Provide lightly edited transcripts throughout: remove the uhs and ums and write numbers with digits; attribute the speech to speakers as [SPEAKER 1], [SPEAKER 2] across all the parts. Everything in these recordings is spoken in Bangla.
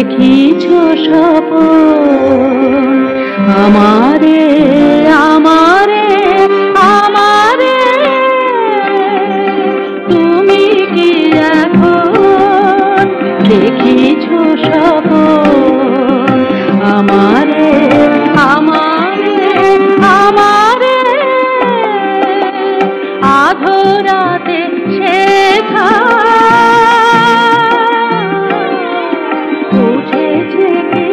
[SPEAKER 1] দেখিছ স্বপন আমারে আমারে আমারে তুমি কি এখন দেখিছ স্বপন আমারে আমারে আমারে আধরাতে শেখা উঠেছে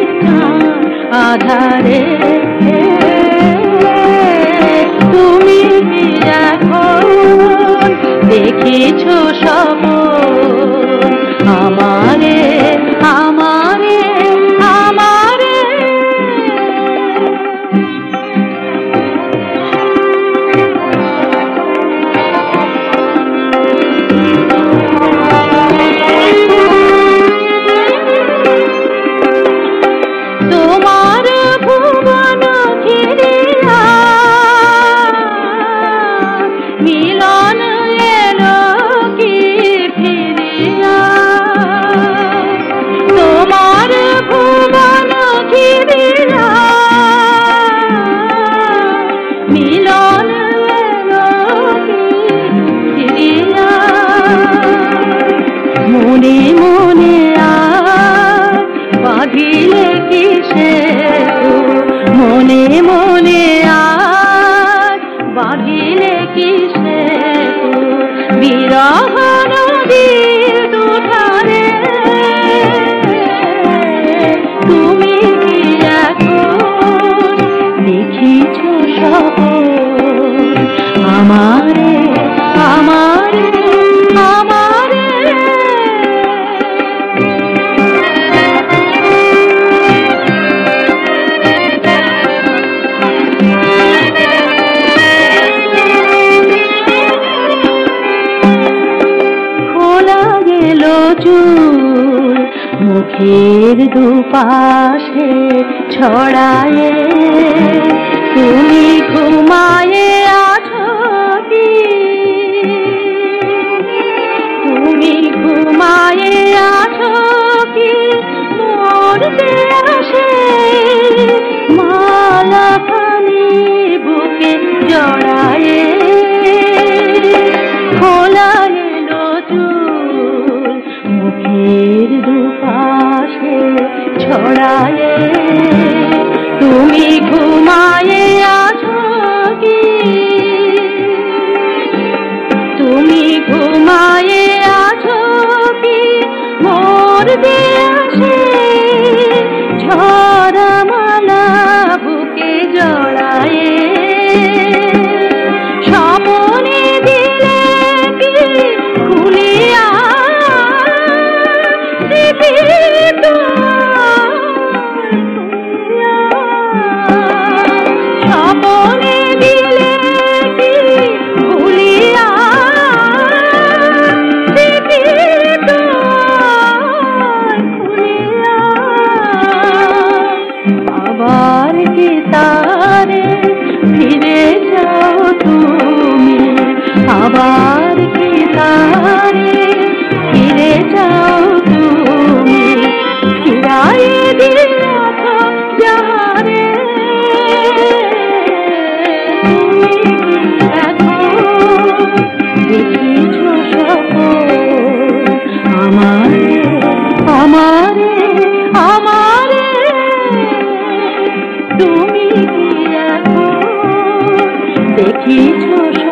[SPEAKER 1] আধারে তুমি এখন দেখিছ স্বপন আমারে আমারে আমারে তোমার ভুবন ঘিরিয়া মিলন এলো কি ফিরিয়া তোমার ভুবন ঘিরিয়া মিলন এলো কি ফিরিয়া মনে মনে বাঁধিলে কিসে মনে মনে আজ বাঁধিলে কিসে বিরহ নদীর দুধারে তুমি কি এখন দেখিছ স্বপন আমারে আমারে আমারে চুল মুখের দুপাশে ছড়ায়ে তুমি ঘুমায়ে আছো কি তুমি ঘুমায়ে আছো কি মরতে আসে মালা খানি বুকে জড়ায়ে খোলা এলো চুল মুখের দুপাশে ছড়ায়ে তুমি ঘুমায়ে আছো কি তুমি ঘুমায়ে আছো কি মরতে আসে ঝরা মালা বুকে জড়ায়ে স্বপনে দিলে কি খুলিয়া স্বপনে দিলে কি ভুলিয়া খুলিয়া আবার কি তারে ফিরে যাও তুমি আবার কি তারে ফিরে যাও তুমি ফিরাইয়ে দিয়াছ যারে তুমি এখন দেখিছ স্বপন আমারে আমারে আমারে তুমি এখন দেখিছ